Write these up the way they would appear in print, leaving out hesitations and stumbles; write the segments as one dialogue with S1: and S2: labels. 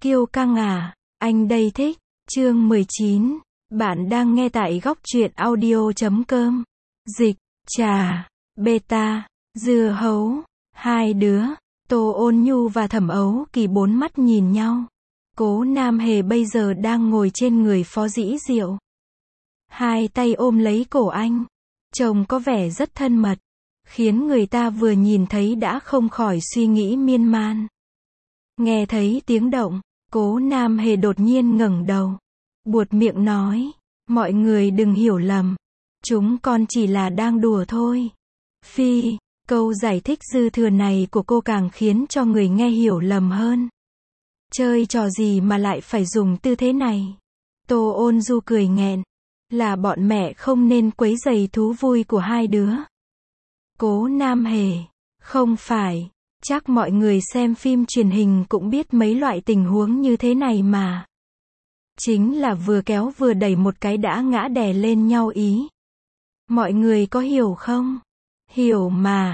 S1: Kiêu căng à, anh đây thích. Chương 19. Bạn đang nghe tại góc truyện audio.com. Dịch, trà, beta, dưa hấu, hai đứa, Tô Ôn Nhu và Thẩm Ấu Kỳ bốn mắt nhìn nhau. Cố Nam Hề bây giờ đang ngồi trên người Phó Dĩ Diệu. Hai tay ôm lấy cổ anh. Trông có vẻ rất thân mật, khiến người ta vừa nhìn thấy đã không khỏi suy nghĩ miên man. Nghe thấy tiếng động, Cố Nam Hề đột nhiên ngẩng đầu, buột miệng nói, mọi người đừng hiểu lầm, chúng con chỉ là đang đùa thôi. Phi, câu giải thích dư thừa này của cô càng khiến cho người nghe hiểu lầm hơn. Chơi trò gì mà lại phải dùng tư thế này? Tô Ôn Du cười nghẹn, là bọn mẹ không nên quấy rầy thú vui của hai đứa. Cố Nam Hề, không phải, chắc mọi người xem phim truyền hình cũng biết mấy loại tình huống như thế này mà. Chính là vừa kéo vừa đẩy một cái đã ngã đè lên nhau ý. Mọi người có hiểu không? Hiểu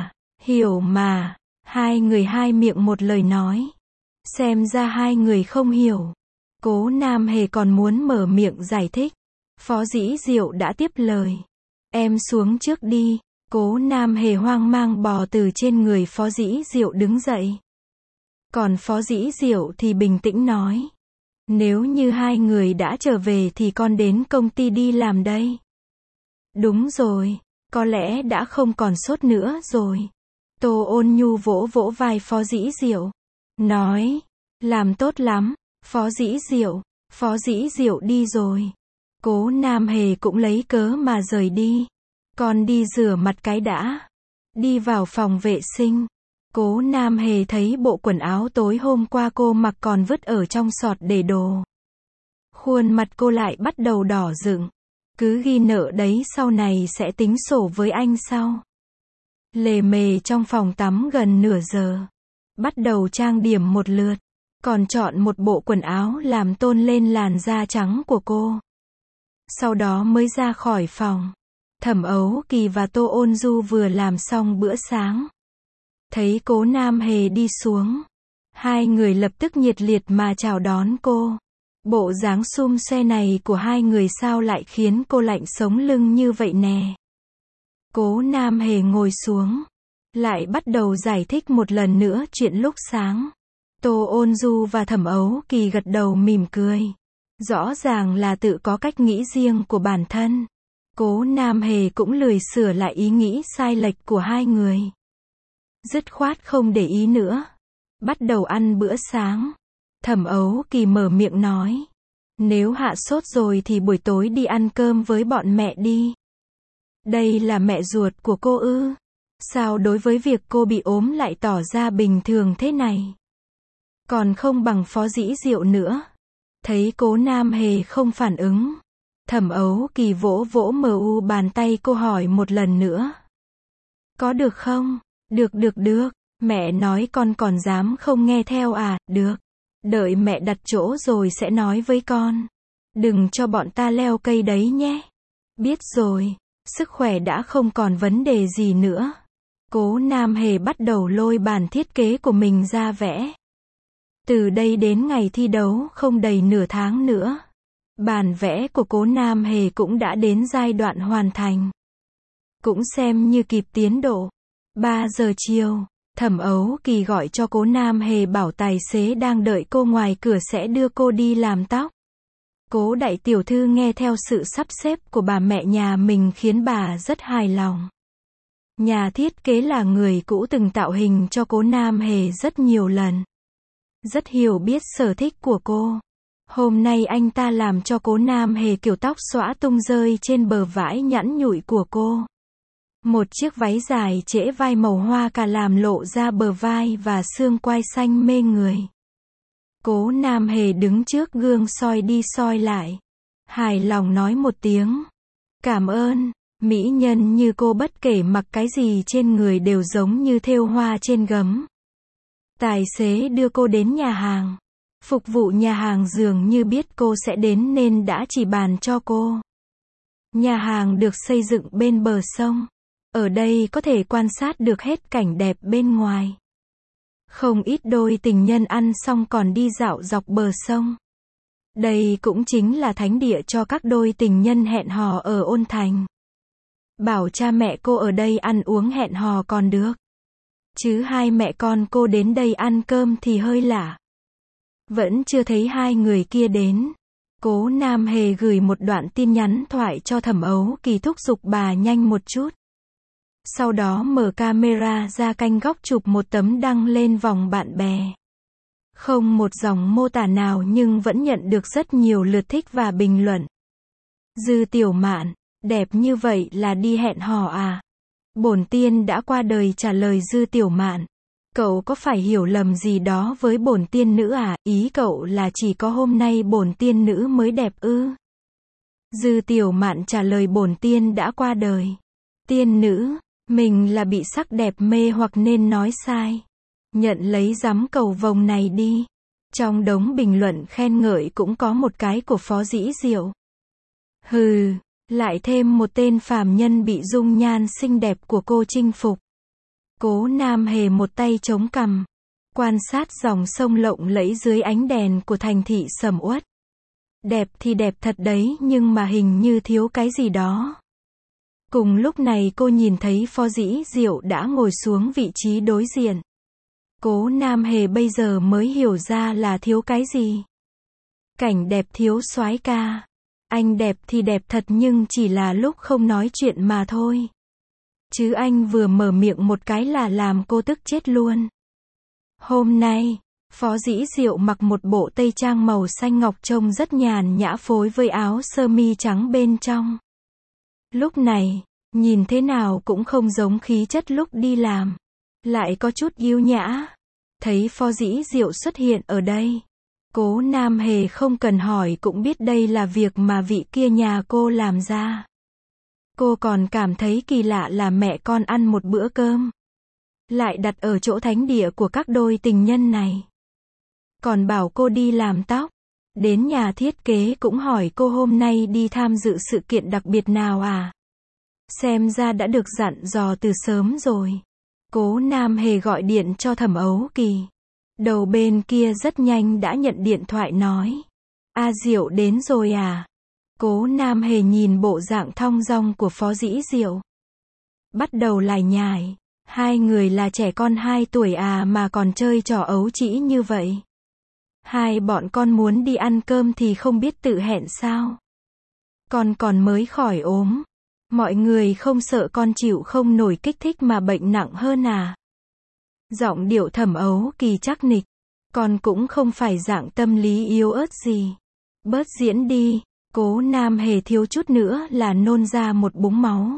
S1: mà, hai người hai miệng một lời nói. Xem ra hai người không hiểu. Cố Nam Hề còn muốn mở miệng giải thích. Phó Dĩ Diệu đã tiếp lời. Em xuống trước đi. Cố Nam Hề hoang mang bò từ trên người Phó Dĩ Diệu đứng dậy. Còn Phó Dĩ Diệu thì bình tĩnh nói. Nếu như hai người đã trở về thì con đến công ty đi làm đây. Đúng rồi, có lẽ đã không còn sốt nữa rồi. Tô Ôn Nhu vỗ vỗ vai Phó Dĩ Diệu. Nói, làm tốt lắm, Phó Dĩ Diệu đi rồi. Cố Nam Hề cũng lấy cớ mà rời đi. Con đi rửa mặt cái đã. Đi vào phòng vệ sinh. Cố Nam Hề thấy bộ quần áo tối hôm qua cô mặc còn vứt ở trong sọt để đồ. Khuôn mặt cô lại bắt đầu đỏ rựng. Cứ ghi nợ đấy, sau này sẽ tính sổ với anh sau. Lề mề trong phòng tắm gần nửa giờ. Bắt đầu trang điểm một lượt. Còn chọn một bộ quần áo làm tôn lên làn da trắng của cô. Sau đó mới ra khỏi phòng. Thẩm Ấu Kỳ và Tô Ôn Du vừa làm xong bữa sáng. Thấy Cố Nam Hề đi xuống, hai người lập tức nhiệt liệt mà chào đón cô. Bộ dáng xum xe này của hai người sao lại khiến cô lạnh sống lưng như vậy nè. Cố Nam Hề ngồi xuống, lại bắt đầu giải thích một lần nữa chuyện lúc sáng. Tô Ôn Du và Thẩm Ấu Kỳ gật đầu mỉm cười. Rõ ràng là tự có cách nghĩ riêng của bản thân. Cố Nam Hề cũng lười sửa lại ý nghĩ sai lệch của hai người. Dứt khoát không để ý nữa. Bắt đầu ăn bữa sáng. Thẩm Ấu Kỳ mở miệng nói. Nếu hạ sốt rồi thì buổi tối đi ăn cơm với bọn mẹ đi. Đây là mẹ ruột của cô ư? Sao đối với việc cô bị ốm lại tỏ ra bình thường thế này? Còn không bằng Phó Dĩ Diệu nữa. Thấy Cố Nam Hề không phản ứng. Thẩm Ấu Kỳ vỗ vỗ mu bàn tay cô hỏi một lần nữa. Có được không? Được. Mẹ nói con còn dám không nghe theo à? Được. Đợi mẹ đặt chỗ rồi sẽ nói với con. Đừng cho bọn ta leo cây đấy nhé. Biết rồi. Sức khỏe đã không còn vấn đề gì nữa. Cố Nam Hề bắt đầu lôi bản thiết kế của mình ra vẽ. Từ đây đến ngày thi đấu không đầy nửa tháng nữa. Bản vẽ của Cố Nam Hề cũng đã đến giai đoạn hoàn thành. Cũng xem như kịp tiến độ. 3 giờ chiều, Thẩm Ấu Kỳ gọi cho Cố Nam Hề bảo tài xế đang đợi cô ngoài cửa sẽ đưa cô đi làm tóc. Cố đại tiểu thư nghe theo sự sắp xếp của bà mẹ nhà mình khiến bà rất hài lòng. Nhà thiết kế là người cũ từng tạo hình cho Cố Nam Hề rất nhiều lần. Rất hiểu biết sở thích của cô. Hôm nay anh ta làm cho Cố Nam Hề kiểu tóc xõa tung rơi trên bờ vãi nhẵn nhụi của cô. Một chiếc váy dài trễ vai màu hoa cà làm lộ ra bờ vai và xương quai xanh mê người. Cố Nam Hề đứng trước gương soi đi soi lại. Hài lòng nói một tiếng. Cảm ơn. Mỹ nhân như cô bất kể mặc cái gì trên người đều giống như thêu hoa trên gấm. Tài xế đưa cô đến nhà hàng. Phục vụ nhà hàng dường như biết cô sẽ đến nên đã chỉ bàn cho cô. Nhà hàng được xây dựng bên bờ sông. Ở đây có thể quan sát được hết cảnh đẹp bên ngoài. Không ít đôi tình nhân ăn xong còn đi dạo dọc bờ sông. Đây cũng chính là thánh địa cho các đôi tình nhân hẹn hò ở Ôn Thành. Bảo cha mẹ cô ở đây ăn uống hẹn hò còn được. Chứ hai mẹ con cô đến đây ăn cơm thì hơi lạ. Vẫn chưa thấy hai người kia đến. Cố Nam Hề gửi một đoạn tin nhắn thoại cho Thẩm Ấu Kỳ thúc giục bà nhanh một chút. Sau đó mở camera ra canh góc chụp một tấm đăng lên vòng bạn bè. Không một dòng mô tả nào nhưng vẫn nhận được rất nhiều lượt thích và bình luận. Dư Tiểu Mạn, đẹp như vậy là đi hẹn hò à? Bổn tiên đã qua đời, trả lời Dư Tiểu Mạn. Cậu có phải hiểu lầm gì đó với bổn tiên nữ à? Ý cậu là chỉ có hôm nay bổn tiên nữ mới đẹp ư? Dư Tiểu Mạn trả lời bổn tiên đã qua đời. Tiên nữ, mình là bị sắc đẹp mê hoặc nên nói sai. Nhận lấy giám cầu vồng này đi. Trong đống bình luận khen ngợi cũng có một cái của Phó Dĩ Diệu. Hừ, lại thêm một tên phàm nhân bị dung nhan xinh đẹp của cô chinh phục. Cố Nam Hề một tay chống cằm, quan sát dòng sông lộng lẫy dưới ánh đèn của thành thị sầm uất. Đẹp thì đẹp thật đấy, nhưng mà hình như thiếu cái gì đó. Cùng lúc này cô nhìn thấy Phó Dĩ Diệu đã ngồi xuống vị trí đối diện. Cố Nam Hề bây giờ mới hiểu ra là thiếu cái gì. Cảnh đẹp thiếu soái ca. Anh đẹp thì đẹp thật nhưng chỉ là lúc không nói chuyện mà thôi. Chứ anh vừa mở miệng một cái là làm cô tức chết luôn. Hôm nay, Phó Dĩ Diệu mặc một bộ tây trang màu xanh ngọc trông rất nhàn nhã phối với áo sơ mi trắng bên trong. Lúc này, nhìn thế nào cũng không giống khí chất lúc đi làm. Lại có chút yêu nhã. Thấy Phó Dĩ Diệu xuất hiện ở đây. Cố Nam Hề không cần hỏi cũng biết đây là việc mà vị kia nhà cô làm ra. Cô còn cảm thấy kỳ lạ là mẹ con ăn một bữa cơm. Lại đặt ở chỗ thánh địa của các đôi tình nhân này. Còn bảo cô đi làm tóc. Đến nhà thiết kế cũng hỏi cô hôm nay đi tham dự sự kiện đặc biệt nào à? Xem ra đã được dặn dò từ sớm rồi. Cố Nam Hề gọi điện cho Thẩm Ấu Kỳ. Đầu bên kia rất nhanh đã nhận điện thoại nói. A Diệu đến rồi à? Cố Nam Hề nhìn bộ dạng thong dong của Phó Dĩ Diệu. Bắt đầu lải nhải. Hai người là trẻ con 2 tuổi à mà còn chơi trò ấu trĩ như vậy. Hai bọn con muốn đi ăn cơm thì không biết tự hẹn sao? Con còn mới khỏi ốm. Mọi người không sợ con chịu không nổi kích thích mà bệnh nặng hơn à? Giọng điệu Thẩm Ấu Kỳ chắc nịch. Con cũng không phải dạng tâm lý yếu ớt gì. Bớt diễn đi. Cố Nam Hề thiếu chút nữa là nôn ra một búng máu.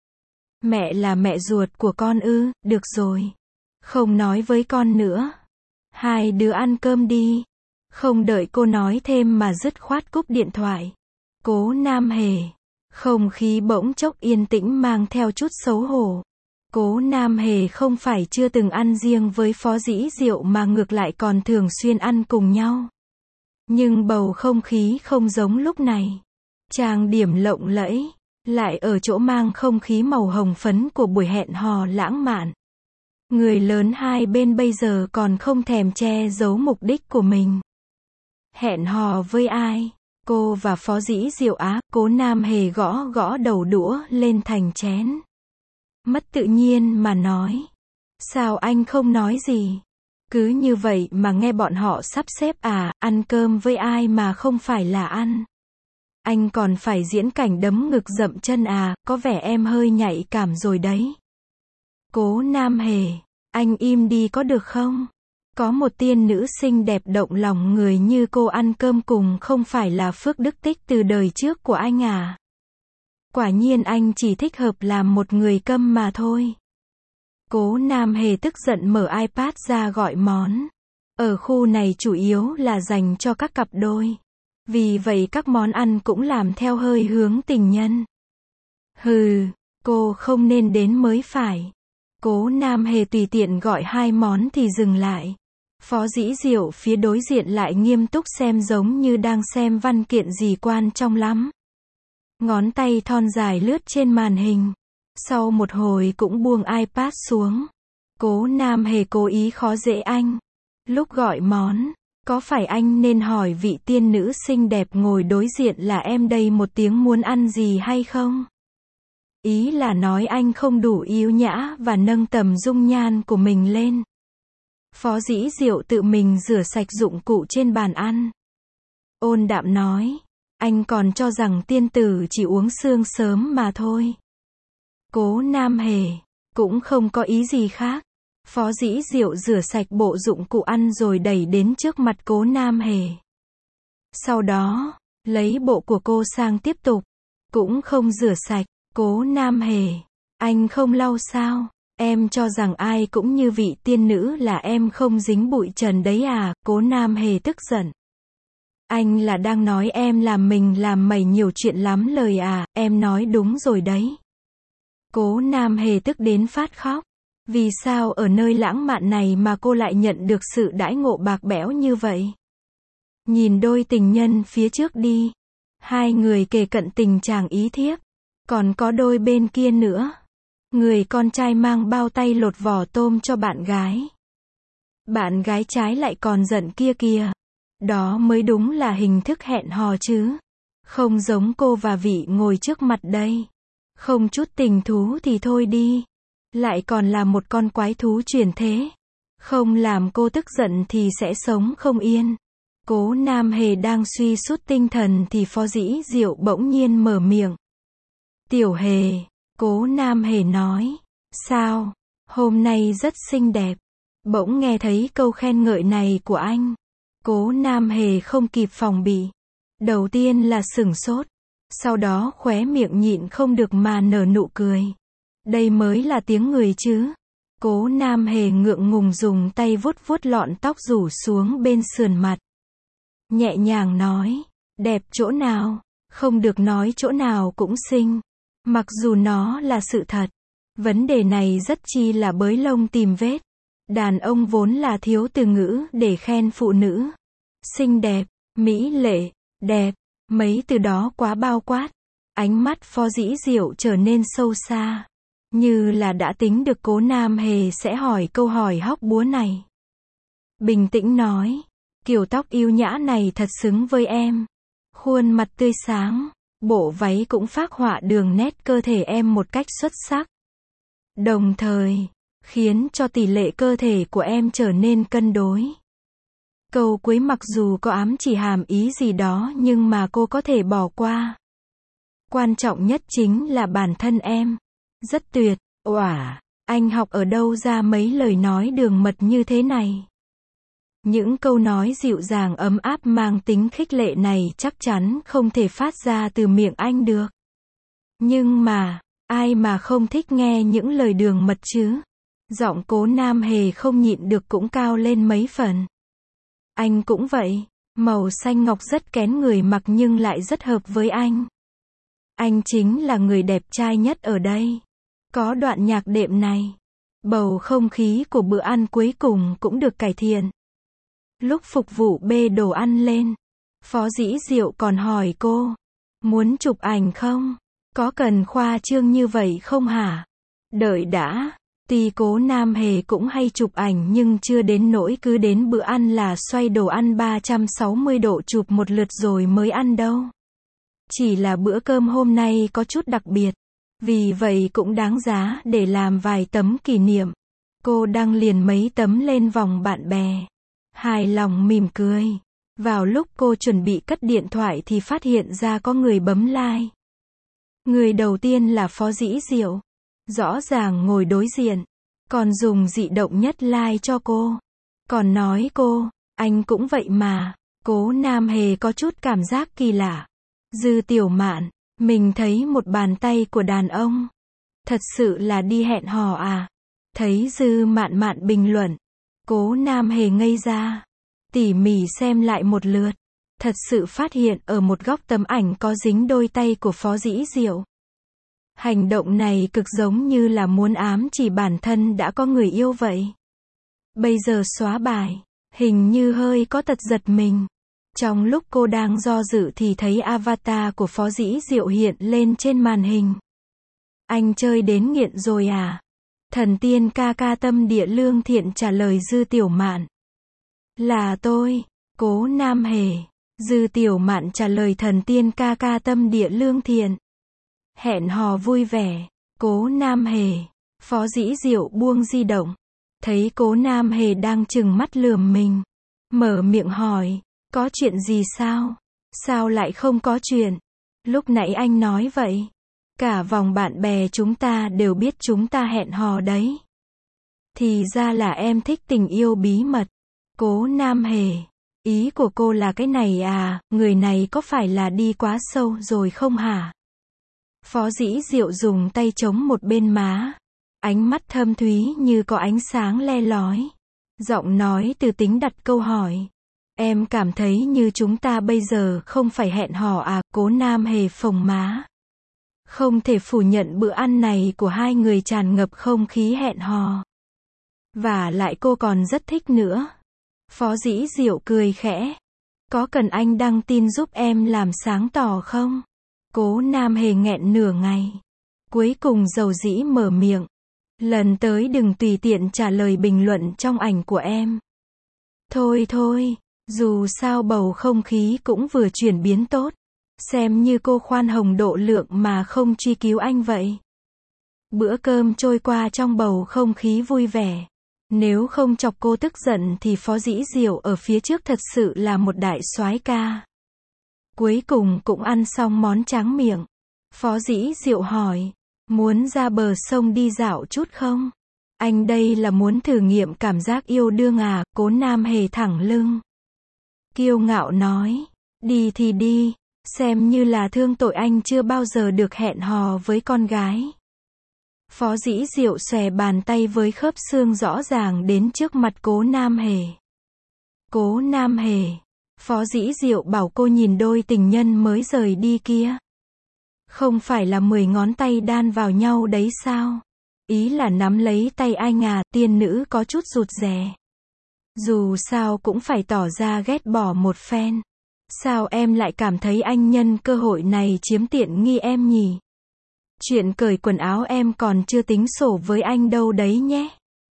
S1: Mẹ là mẹ ruột của con ư? Được rồi. Không nói với con nữa. Hai đứa ăn cơm đi. Không đợi cô nói thêm mà dứt khoát cúp điện thoại. Cố Nam Hề. Không khí bỗng chốc yên tĩnh mang theo chút xấu hổ. Cố Nam Hề không phải chưa từng ăn riêng với Phó Dĩ Diệu mà ngược lại còn thường xuyên ăn cùng nhau. Nhưng bầu không khí không giống lúc này. Trang điểm lộng lẫy, lại ở chỗ mang không khí màu hồng phấn của buổi hẹn hò lãng mạn. Người lớn hai bên bây giờ còn không thèm che giấu mục đích của mình. Hẹn hò với ai? Cô và Phó Dĩ Diệu á? Cố Nam Hề gõ gõ đầu đũa lên thành chén. Mất tự nhiên mà nói. Sao anh không nói gì? Cứ như vậy mà nghe bọn họ sắp xếp à? Ăn cơm với ai mà không phải là ăn? Anh còn phải diễn cảnh đấm ngực dậm chân à? Có vẻ em hơi nhạy cảm rồi đấy. Cố Nam Hề, anh im đi có được không? Có một tiên nữ xinh đẹp động lòng người như cô ăn cơm cùng không phải là phước đức tích từ đời trước của anh à? Quả nhiên anh chỉ thích hợp làm một người câm mà thôi. Cố Nam Hề tức giận mở iPad ra gọi món. Ở khu này chủ yếu là dành cho các cặp đôi. Vì vậy các món ăn cũng làm theo hơi hướng tình nhân. Hừ, cô không nên đến mới phải. Cố Nam Hề tùy tiện gọi 2 món thì dừng lại. Phó Dĩ Diệu phía đối diện lại nghiêm túc xem giống như đang xem văn kiện gì quan trọng lắm. Ngón tay thon dài lướt trên màn hình. Sau một hồi cũng buông iPad xuống. Cố Nam Hề cố ý khó dễ anh. Lúc gọi món, có phải anh nên hỏi vị tiên nữ xinh đẹp ngồi đối diện là em đây một tiếng muốn ăn gì hay không? Ý là nói anh không đủ yếu nhã và nâng tầm dung nhan của mình lên. Phó Dĩ Diệu tự mình rửa sạch dụng cụ trên bàn ăn. Ôn đạm nói, anh còn cho rằng tiên tử chỉ uống sương sớm mà thôi. Cố Nam Hề, cũng không có ý gì khác. Phó Dĩ Diệu rửa sạch bộ dụng cụ ăn rồi đẩy đến trước mặt Cố Nam Hề. Sau đó, lấy bộ của cô sang tiếp tục. Cũng không rửa sạch. Cố Nam Hề, anh không lau sao? Em cho rằng ai cũng như vị tiên nữ là em không dính bụi trần đấy à? Cố Nam Hề tức giận. Anh là đang nói em làm mình làm mẩy nhiều chuyện lắm lời à? Em nói đúng rồi đấy. Cố Nam Hề tức đến phát khóc. Vì sao ở nơi lãng mạn này mà cô lại nhận được sự đãi ngộ bạc bẽo như vậy? Nhìn đôi tình nhân phía trước đi. Hai người kề cận tình trạng ý thiếp. Còn có đôi bên kia nữa. Người con trai mang bao tay lột vỏ tôm cho bạn gái. Bạn gái trái lại còn giận kia kìa. Đó mới đúng là hình thức hẹn hò chứ. Không giống cô và vị ngồi trước mặt đây. Không chút tình thú thì thôi đi. Lại còn là một con quái thú chuyển thế. Không làm cô tức giận thì sẽ sống không yên. Cố Nam Hề đang suy sút tinh thần thì Phó Dĩ Diệu bỗng nhiên mở miệng. Tiểu Hề, Cố Nam Hề nói. Sao? Hôm nay rất xinh đẹp. Bỗng nghe thấy câu khen ngợi này của anh. Cố Nam Hề không kịp phòng bị. Đầu tiên là sửng sốt. Sau đó khóe miệng nhịn không được mà nở nụ cười. Đây mới là tiếng người chứ. Cố Nam Hề ngượng ngùng dùng tay vuốt vuốt lọn tóc rủ xuống bên sườn mặt. Nhẹ nhàng nói. Đẹp chỗ nào? Không được nói chỗ nào cũng xinh. Mặc dù nó là sự thật. Vấn đề này rất chi là bới lông tìm vết. Đàn ông vốn là thiếu từ ngữ để khen phụ nữ. Xinh đẹp, mỹ lệ, đẹp. Mấy từ đó quá bao quát. Ánh mắt Phó Dĩ Diệu trở nên sâu xa. Như là đã tính được Cố Nam Hề sẽ hỏi câu hỏi hóc búa này. Bình tĩnh nói. Kiểu tóc yêu nhã này thật xứng với em. Khuôn mặt tươi sáng. Bộ váy cũng phác họa đường nét cơ thể em một cách xuất sắc. Đồng thời, khiến cho tỷ lệ cơ thể của em trở nên cân đối. Câu cuối mặc dù có ám chỉ hàm ý gì đó nhưng mà cô có thể bỏ qua. Quan trọng nhất chính là bản thân em. Rất tuyệt. Oả, anh học ở đâu ra mấy lời nói đường mật như thế này? Những câu nói dịu dàng ấm áp mang tính khích lệ này chắc chắn không thể phát ra từ miệng anh được. Nhưng mà, ai mà không thích nghe những lời đường mật chứ? Giọng Cố Nam Hề không nhịn được cũng cao lên mấy phần. Anh cũng vậy, màu xanh ngọc rất kén người mặc nhưng lại rất hợp với anh. Anh chính là người đẹp trai nhất ở đây. Có đoạn nhạc đệm này, bầu không khí của bữa ăn cuối cùng cũng được cải thiện. Lúc phục vụ bê đồ ăn lên, Phó Dĩ Diệu còn hỏi cô, muốn chụp ảnh không? Có cần khoa trương như vậy không hả? Đợi đã, tuy Cố Nam Hề cũng hay chụp ảnh nhưng chưa đến nỗi cứ đến bữa ăn là xoay đồ ăn 360 độ chụp một lượt rồi mới ăn đâu. Chỉ là bữa cơm hôm nay có chút đặc biệt, vì vậy cũng đáng giá để làm vài tấm kỷ niệm. Cô đăng liền mấy tấm lên vòng bạn bè. Hài lòng mỉm cười. Vào lúc cô chuẩn bị cất điện thoại thì phát hiện ra có người bấm like. Người đầu tiên là Phó Dĩ Diệu. Rõ ràng ngồi đối diện. Còn dùng dị động nhất like cho cô. Còn nói cô, anh cũng vậy mà. Cố Nam Hề có chút cảm giác kỳ lạ. Dư Tiểu Mạn, mình thấy một bàn tay của đàn ông. Thật sự là đi hẹn hò à? Thấy Dư Mạn Mạn bình luận. Cố Nam Hề ngây ra. Tỉ mỉ xem lại một lượt. Thật sự phát hiện ở một góc tấm ảnh có dính đôi tay của Phó Dĩ Diệu. Hành động này cực giống như là muốn ám chỉ bản thân đã có người yêu vậy. Bây giờ xóa bài, hình như hơi có tật giật mình. Trong lúc cô đang do dự thì thấy avatar của Phó Dĩ Diệu hiện lên trên màn hình. Anh chơi đến nghiện rồi à? Thần tiên ca ca tâm địa lương thiện trả lời Dư Tiểu Mạn. Là tôi, Cố Nam Hề. Dư Tiểu Mạn trả lời thần tiên ca ca tâm địa lương thiện. Hẹn hò vui vẻ, Cố Nam Hề. Phó Dĩ Diệu buông di động. Thấy Cố Nam Hề đang trừng mắt lườm mình. Mở miệng hỏi, có chuyện gì sao? Sao lại không có chuyện? Lúc nãy anh nói vậy. Cả vòng bạn bè chúng ta đều biết chúng ta hẹn hò đấy. Thì ra là em thích tình yêu bí mật. Cố Nam Hề. Ý của cô là cái này à, người này có phải là đi quá sâu rồi không hả? Phó Dĩ Diệu dùng tay chống một bên má. Ánh mắt thâm thúy như có ánh sáng le lói. Giọng nói từ tính đặt câu hỏi. Em cảm thấy như chúng ta bây giờ không phải hẹn hò à? Cố Nam Hề phồng má. Không thể phủ nhận bữa ăn này của hai người tràn ngập không khí hẹn hò. Và lại cô còn rất thích nữa. Phó Dĩ Diệu cười khẽ. Có cần anh đăng tin giúp em làm sáng tỏ không? Cố Nam Hề nghẹn nửa ngày. Cuối cùng dầu dĩ mở miệng. Lần tới đừng tùy tiện trả lời bình luận trong ảnh của em. Thôi thôi, dù sao bầu không khí cũng vừa chuyển biến tốt. Xem như cô khoan hồng độ lượng mà không truy cứu anh vậy. Bữa cơm trôi qua trong bầu không khí vui vẻ. Nếu không chọc cô tức giận thì Phó Dĩ Diệu ở phía trước thật sự là một đại soái ca. Cuối cùng cũng ăn xong món tráng miệng. Phó Dĩ Diệu hỏi, muốn ra bờ sông đi dạo chút không? Anh đây là muốn thử nghiệm cảm giác yêu đương à? Cố Nam Hề thẳng lưng. Kiêu ngạo nói, đi thì đi, xem như là thương tội anh chưa bao giờ được hẹn hò với con gái. Phó Dĩ Diệu xòe bàn tay với khớp xương rõ ràng đến trước mặt Cố Nam Hề. Cố Nam Hề. Phó Dĩ Diệu bảo cô nhìn đôi tình nhân mới rời đi kia. Không phải là 10 ngón tay đan vào nhau đấy sao? Ý là nắm lấy tay anh à? Tiên nữ có chút rụt rè. Dù sao cũng phải tỏ ra ghét bỏ một phen. Sao em lại cảm thấy anh nhân cơ hội này chiếm tiện nghi em nhỉ? Chuyện cởi quần áo em còn chưa tính sổ với anh đâu đấy nhé.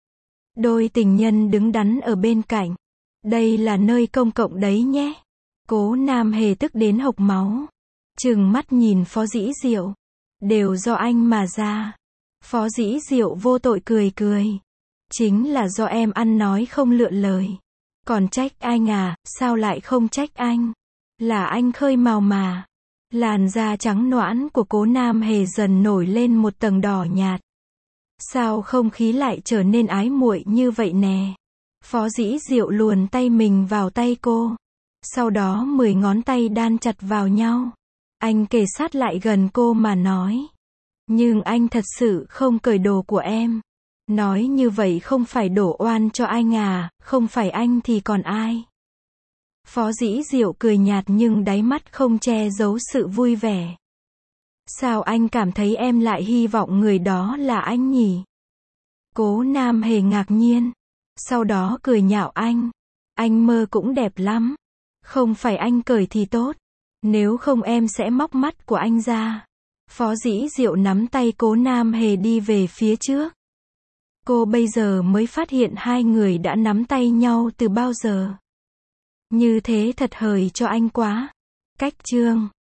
S1: Đôi tình nhân đứng đắn ở bên cạnh. Đây là nơi công cộng đấy nhé. Cố Nam Hề tức đến hộc máu. Trừng mắt nhìn Phó Dĩ Diệu. Đều do anh mà ra. Phó Dĩ Diệu vô tội cười cười. Chính là do em ăn nói không lựa lời. Còn trách anh à? Sao lại không trách anh? Là anh khơi mào mà. Làn da trắng nõn của Cố Nam Hề dần nổi lên một tầng đỏ nhạt. Sao không khí lại trở nên ái muội như vậy nè? Phó Dĩ Diệu luồn tay mình vào tay cô. Sau đó 10 ngón tay đan chặt vào nhau. Anh kề sát lại gần cô mà nói. Nhưng anh thật sự không cởi đồ của em. Nói như vậy không phải đổ oan cho anh à? Không phải anh thì còn ai? Phó Dĩ Diệu cười nhạt nhưng đáy mắt không che giấu sự vui vẻ. Sao anh cảm thấy em lại hy vọng người đó là anh nhỉ? Cố Nam Hề ngạc nhiên. Sau đó cười nhạo anh. Anh mơ cũng đẹp lắm. Không phải anh cởi thì tốt. Nếu không em sẽ móc mắt của anh ra. Phó Dĩ Diệu nắm tay Cố Nam Hề đi về phía trước. Cô bây giờ mới phát hiện hai người đã nắm tay nhau từ bao giờ. Như thế thật hời cho anh quá. Cách chương